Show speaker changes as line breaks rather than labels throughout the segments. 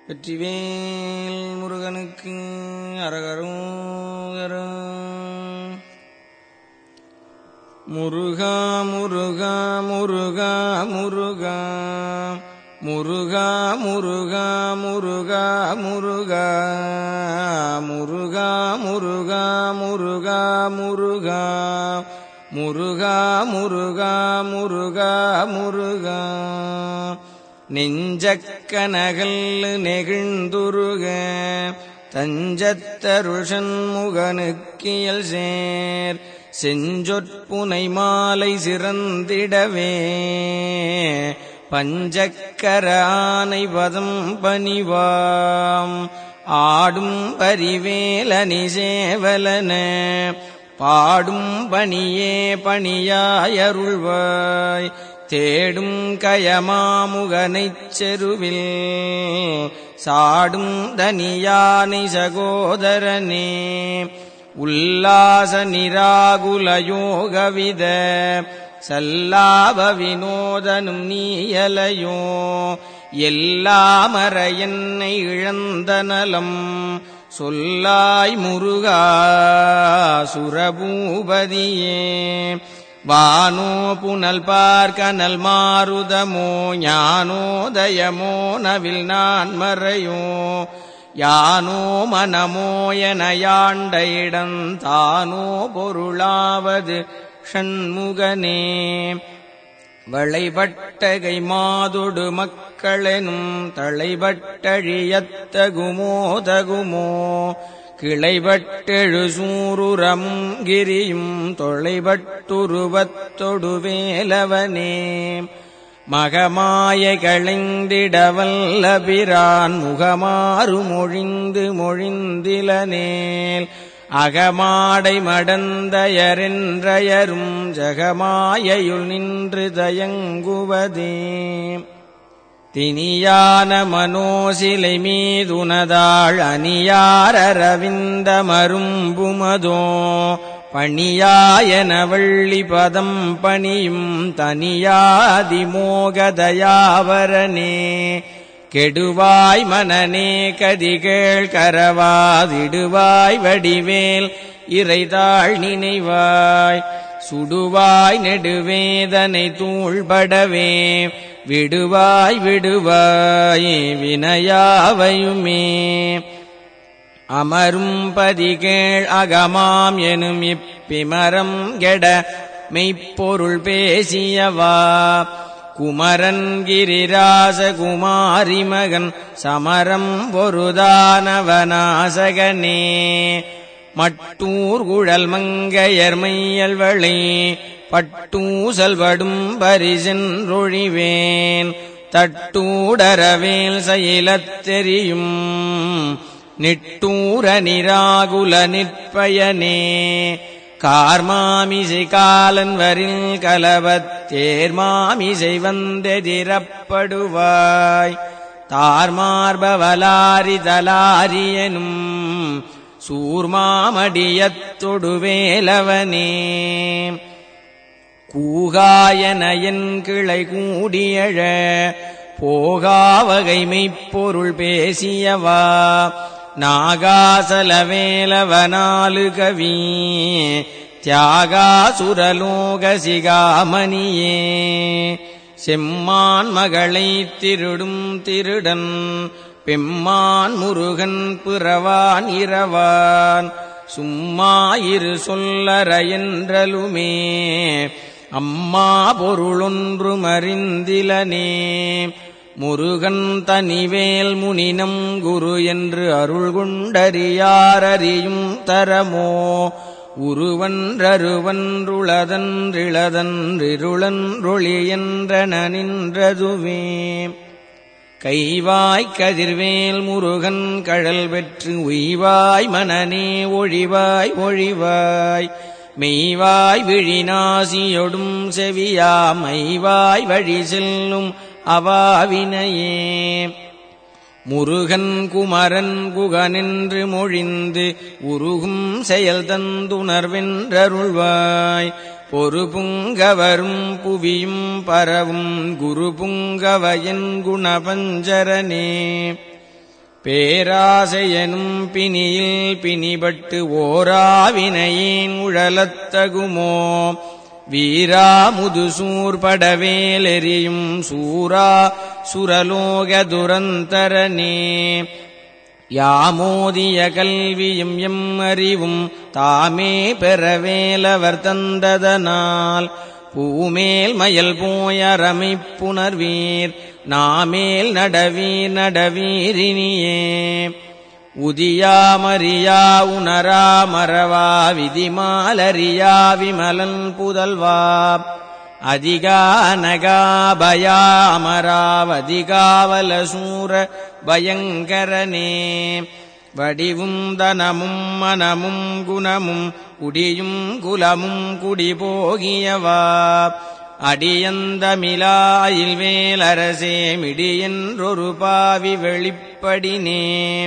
வெற்றிவேல் முருகனுக்கு அரகரோகரா. முருகா முருகா முருகா முருகா முருகா முருகா முருகா முருகா முருகா முருகா முருகா முருகா முருகா முருகா முருகா முருகா. நெஞ்சக்கனகல் நெகிழ்ந்துருக தஞ்சத்தருஷன் முகனுக்கியல் சேர் செஞ்சொற்புனை மாலை சிறந்திடவே பஞ்சக்கர ஆனை பதம் பணிவாம் ஆடும் பரிவேலனி சேவலன பாடும் பணியே பணியாயருள்வாய் தேடும் கயமாமுகனைச் செருவில் சாடும் தனியானை சகோதரனே உல்லாச நிராகுல யோகவித சல்லாப வினோதனும் நீயலையோ எல்லாமற என்னை இழந்த நலம் சொல்லாய் முருகா சுரபூபதியே. வானோ புனல் பார்க்கனல் மாருதமோ ஞானோதயமோ நவில் நான் மறையோ யானோ மனமோ என யாண்ட இடம் தானோ பொருளாவது ஷண்முகனே. வளைபட்டகை மாதொடு மக்களெனும் தளைபட்டழியத்தகுமோ தகுமோ கிளைபட்டெழு சூருரமும் கிரியும் தொளைபட்டுருவத்தொடு வேலவனே. மகமாய களைந்திடவல்லபிரான் முகமாறு மொழிந்து மொழிந்திலனேல் அகமாடை மடந்தயரென்றயரும் ஜகமாயையுள் நின்று தயங்குவதே. தினியான மனோசிலை மீதுனதாள் அணியாரரவிந்த மரும்புமதோ பணியாயன வள்ளி பதம் பணியும் தனியாதிமோகதயாவரனே. கெடுவாய் மனநே கதிகேள் கரவாதிடுவாய் வடிவேல் இறைதாள் நினைவாய் சுடுவாய் நெடுவேதனை தூள்படவே விடுவாய் விடுவாய் வினையாவையுமே. அமரும் பதிகேள் அகமாம் எனும் இப்பிமரம் கெட மெய்ப்பொருள் பேசியவா குமரன் கிரிராச குமாரி மகன் சமரம் பொருதானவனாசகனே. மட்டூர் குழல் மங்கையர் மையல்வளை பட்டூசல்வடும் பரிசென்றொழிவேன் தட்டூடரவேல் செயலத்தெரியும் நிட்டூர நிராகுல நிற்பயனே. கார்மாமிசை காலன் வரில் கலவத்தேர்மாமிசை வந்தெதிரப்படுவாய் தார்மார்பவலாரி தலாரியனும் சூர்மாமடியத்தொடு வேலவனே. கூகாயன என் கிளை கூடியழ போகாவகை மெய்ப்பொருள் பேசியவா நாகாசலவேலவனாலு கவி தியாகாசுரலோக சிகாமணியே. செம்மான் மகளை திருடும் திருடன் பெம்மான் முருகன் பிறவான் இரவான் சும்மாயிரு சொல்லற என்றலுமே அம்மா பொருளொன்று மறிந்திலனே. முருகன் தனிவேல் முனினம் குரு என்று அருள் கொண்டறியாரறியும் தரமோ உருவன்றருவன்றுளதன்றிளதன்றிருளன்றொளி என்றன நின்றதுவே. கைவாய் கதிர்வேல் முருகன் கழல் பெற்று உய்வாய் மனநே ஒழிவாய் ஒழிவாய் மெய்வாய் விழிநாசியொடும் செவியா மைவாய் வழி செல்லும் அவாவினையே. முருகன் குமரன் குகனென்று மொழிந்து உருகும் செயல் தந்துணர்வென்றருள்வாய் பொறுபுங்கவரும் புவியும் பரவும் குரு புங்கவயன் குணபஞ்சரனே. பேராசையனும் பிணியில் பிணிபட்டு ஓராவினையேன் உழலத்தகுமோ வீரா முதுசூர்படவேலெறியும் சூரா சுரலோக துரந்தரனே யாமோதிய கல்வியும் எம் அறிவும் தாமே பெறவேலவர் தந்ததனால் பூமேல் மயல் போயரமைப்புணர்வீர் நாமேல் நடவீர் நடவீரினியே உதியாமறியா உணரா மறவா விதிமாலறியா விமலன் புதல்வா அதிகா அனகாபயா அமராவதிகாவலசூர பயங்கரனே வடிவும் தனமும் மனமும் குணமும் குடியும் குலமும் குடிபோகியவா அடியந்தமிலாயில் வேலரசே மிடியென்றொரு பாவி வெளிப்படினே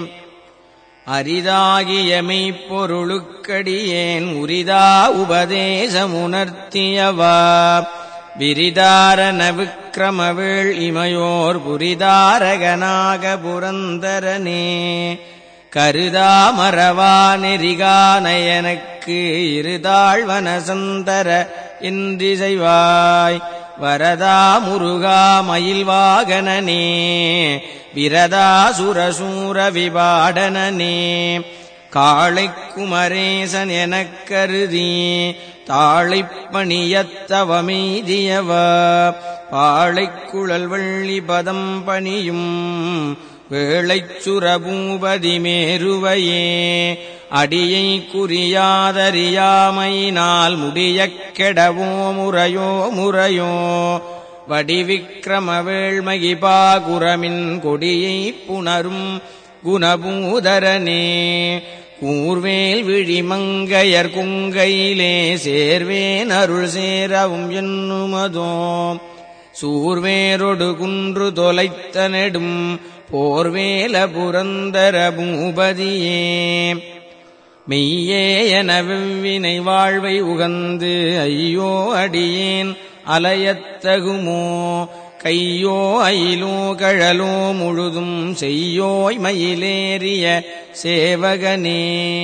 அரிதாகிய மெய்ப்பொருளுக்கடியேன் உரிதா உபதேசமுணர்த்தியவா விரிதாரன விக்கிரமவேள் இமையோர் புரிதாரகனாக புரந்தரனே கருதா மறவா நெறிகானயனக்கு இருதாழ்வனசந்தர என்றிசைவாய் வரதா முருகா மயில்வாகனனே விரதா சுரசூர விபாடனனே காளைக் குமரேசன் எனக் கருதி தாளைப் பணியத்தவமெய்தியவா பாளைக் குழல் வள்ளி பதம் பணியும் வேளைச் சுரபூபதி மேருவையே அடியை குறியாதறியாமையினால் முடியக் கெடவோ முறையோ முறையோ வடிவிக்கிரம வேள்மகிபா குரமின் கொடியைப் புணரும் குணபூதரனே கூர்வேல் விழிமங்கையர் குங்கையிலே சேர்வேன் அருள் சேரவும் என்னுமதோ சூர்வேரொடு குன்று தொலைத்த நெடும் போர்வேல புரந்தர பூபதியே மெய்யே என வெவ்வினை வாழ்வை உகந்து ஐயோ அடியேன் அலையத்தகுமோ கையோ அயிலோ கழலோ முழுதும் செய்யோய் மயிலேறிய சேவகனே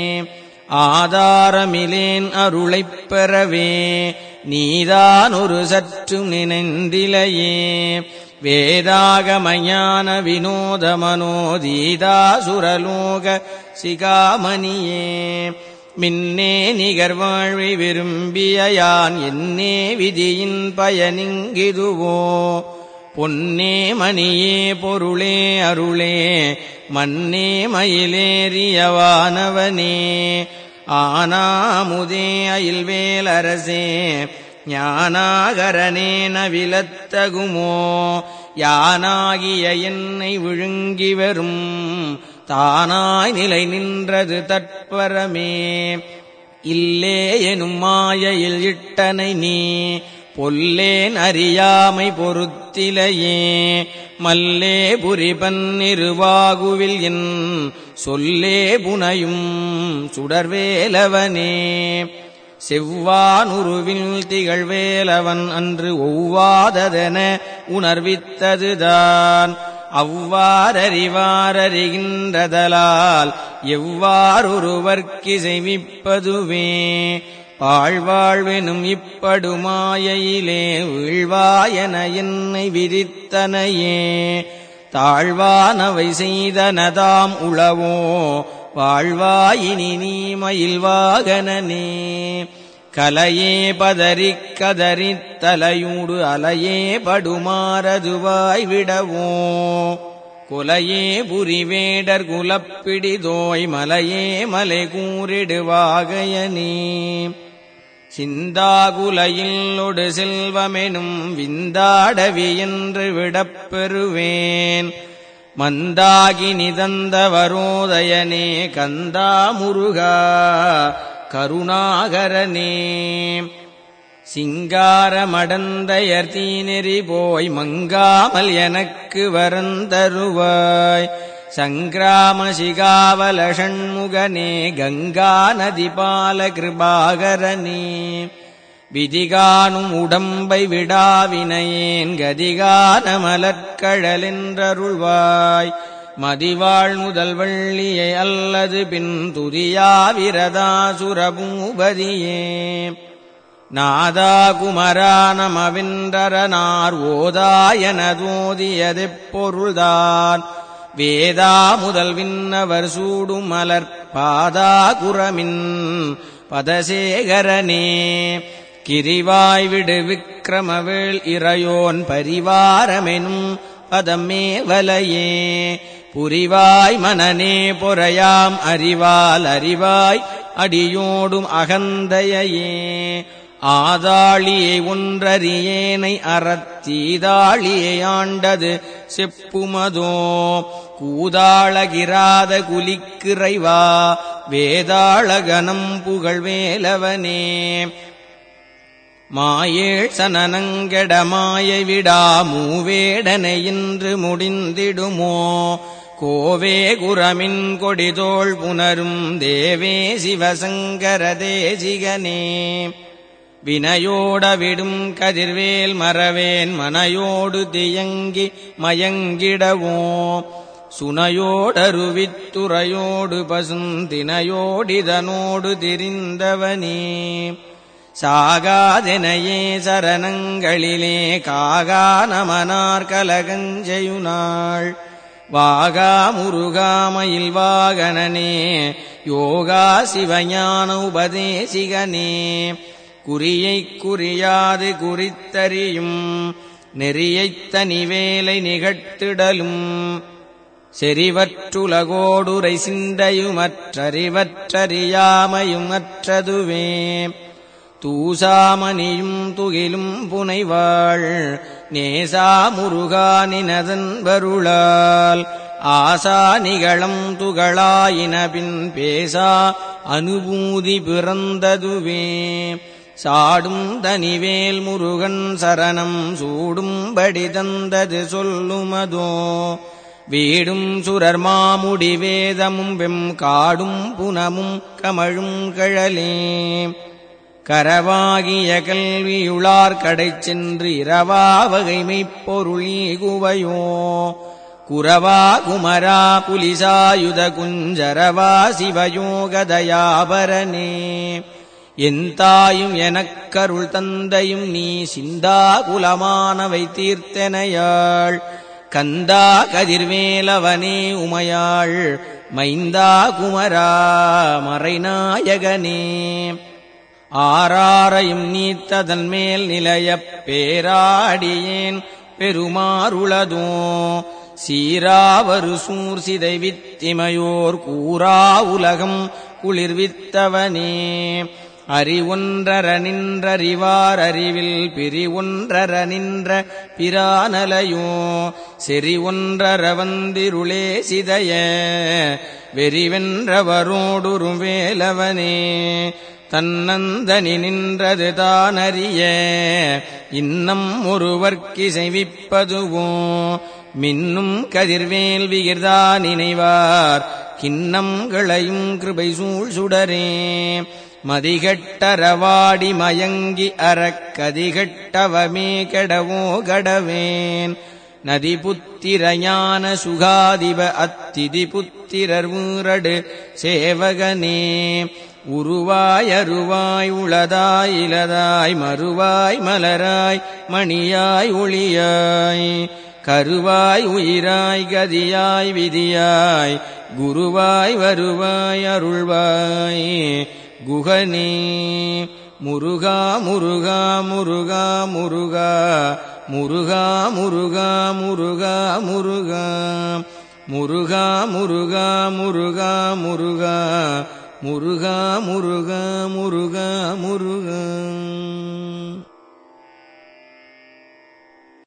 ஆதாரமிலேன் அருளைப் பெறவே நீதான் ஒரு சற்றும் நினைந்திலையே வேதாகமஞான வினோத மனோதீதா சுரலோக சிகாமணியே மின்னே நிகர்வாழ்வை விரும்பிய யான் என்னே விதியின் பயனிங்கிதுவோ பொன்னே மணியே பொருளே அருளே மன்னே மயிலேறியவானவனே ஆனாமுதே அயில்வேலரசே ஞானாகரனே நவிலத்தகுமோ யானாகிய என்னை விழுங்கி வரும் தானாய் நிலை நின்றது தற்பரமே இல்லே எனும் மாயையில் இட்டனை நீ பொல்லேன் அறியாமை பொறுத்திலையே மல்லே புரிபன்னிருவாகுவில் என் சொல்லே புனையும் சுடர்வேலவனே செவ்வானுருவில் திகழ்வேலவன் அன்று ஒவ்வாததென உணர்வித்ததுதான் அவ்வாறறிவாரறிகின்றதலால் எவ்வாறொருவர்க்கு செய்விப்பதுவே பாழ்வாழ்வெனும் இப்படுமாயையிலே வீழ்வாயன என்னை விதித்தனையே தாழ்வானவை செய்தனதாம் உளவோ வாழ்வாயினி நீ மயில்வாகனனே கலையே பதறிக் கதறித் தலையூடு அலையே படுமாறதுவாய் விடவோ குலையே புரிவேடர் குலப்பிடிதோய் மலையே மலை கூறிடுவாகையனே சிந்தாகுலையிலொடு செல்வமெனும் விந்தாடவி என்று விடப்பெறுவேன் மந்தாகி நிதந்தவரோதயனே கந்தா முருகா கருணாகரனே சிங்காரமடந்தையர் தீநெறி போய் மங்காமல் எனக்கு வரந்தருவாய் சங்கிராம சிகாவல ஷண்முகனே கங்கா நதிபால கிருபாகரனே விதிகானும் உடம்பை விடாவினையேன் கதிகான மலர்கழலென்றருள்வாய் மதிவாழ் முதல் வள்ளியை அல்லது பின் துதியாவிரதாசுர பூபதியே நாதா குமரா நமவென்றரனார் ஓதாயனதோதியதெப்பொருள்தான் வேதா முதல் விண்ணவர் சூடும் மலர்பாதா குரமின் பதசேகரனே கிரிவாய் விடு விக்கிரமவேள் இறையோன் பரிவாரமெனும் பதமே வலையே புரிவாய் மனநே பொறையாம் அறிவால் அறிவாய் அடியோடும் அகந்தையே ஆதாளியை ஒன்றறியேனை அறத்தீதாளியை ஆண்டது செப்புமதோ கூதாளகிராத குலிக்கிறைவா வேதாளகனம் புகழ்வேலவனே மாயேழ் சனனங்கெட மாயை விடா மூவேடனை இன்று முடிந்திடுமோ கோவே குரமின் கொடிதோள் புனரும் தேவே சிவசங்கர தேசிகனே வினையோட விடும் கதிர்வேல் மறவேன் மனையோடு தியங்கி மயங்கிடவோ சுனையோடருவித்துறையோடு பசுந்தினையோடிதனோடு திரிந்தவனே சாகாதெனையே சரணங்களிலே காகா நமனார் கலகஞ்செயுனாள் வாகா முருகாமயில் வாகனனே யோகா சிவஞான உபதேசிகனே குறியைக் குறியாது குறித்தறியும் நெறியைத் தனிவேலை நிகழ்த்திடலும் செறிவற்றுலகோடுரை சிந்தையுமற்றறிவற்றறியாமையும் அற்றதுவே தூசாமணியும் துகிலும் புனைவாள் நேசா முருகானினதன் வருளால் ஆசா நிகழம் துகளாயினபின் பேசா அனுபூதி பிறந்ததுவே சாடும் தனிவேல் முருகன் சரணம் சூடும்படி தந்தது சொல்லுமதோ வீடும் சுரர் மாமுடி வேதமும் வெம் காடும் புனமும் கமழும் கழலே கரவாகிய கல்வியுளார் கடைச் சென்று இரவா வகைமைப் பொருளீகுவையோ குரவா குமரா புலிசாயுத குஞ்சரவா சிவயோகதயாபரனே என் தாயும் எனக்கருள் தந்தையும் நீ சிந்தா குலமானவை தீர்த்தனையாள் கந்தா கதிர்வேலவனே உமையாள் மைந்தா குமரா மறைநாயகனே ஆராரையும் நீத்ததன் மேல் நிலையப் பேராடியேன் பெருமாறுளதோ சீராவரு சூர்சிதை வித்திமையோர் கூறா உலகம் குளிர்வித்தவனே அறிவொன்றர நின்றறிவார் அறிவில் பிரிவொன்றர நின்ற பிரானலையோ செறிவொன்றர வந்திருளே சிதைய வெறிவென்றவரோடுறும் வேலவனே தன்னந்தனி நின்றது தானறிய இன்னம் ஒருவர்க்கிசைவிப்பதுவோ மின்னும் கதிர்வேல் விகிர்தா நினைவார் கிண்ணம் களையும் கிருபை சூழ் சுடரே மதிகட்டரவாடி மயங்கி அறக்கதிகட்டவமே கெடவோ கடவேன் நதி புத்திர ஞான சுகாதிப அத்திதி புத்திரர் ஊரடு சேவகனே உருவாய் அருவாய் உளதாய் இலதாய் மறுவாய் மலராய் மணியாய் ஒளியாய் கருவாய் உயிராய் கதியாய் விதியாய் குருவாய் வருவாய் அருள்வாய் குகனே முருகா முருகா முருகா முருகா முருகா முருகா முருகா முருகா முருகா முருகா முருகா முருகா முருகா முருகா முருகா முருகா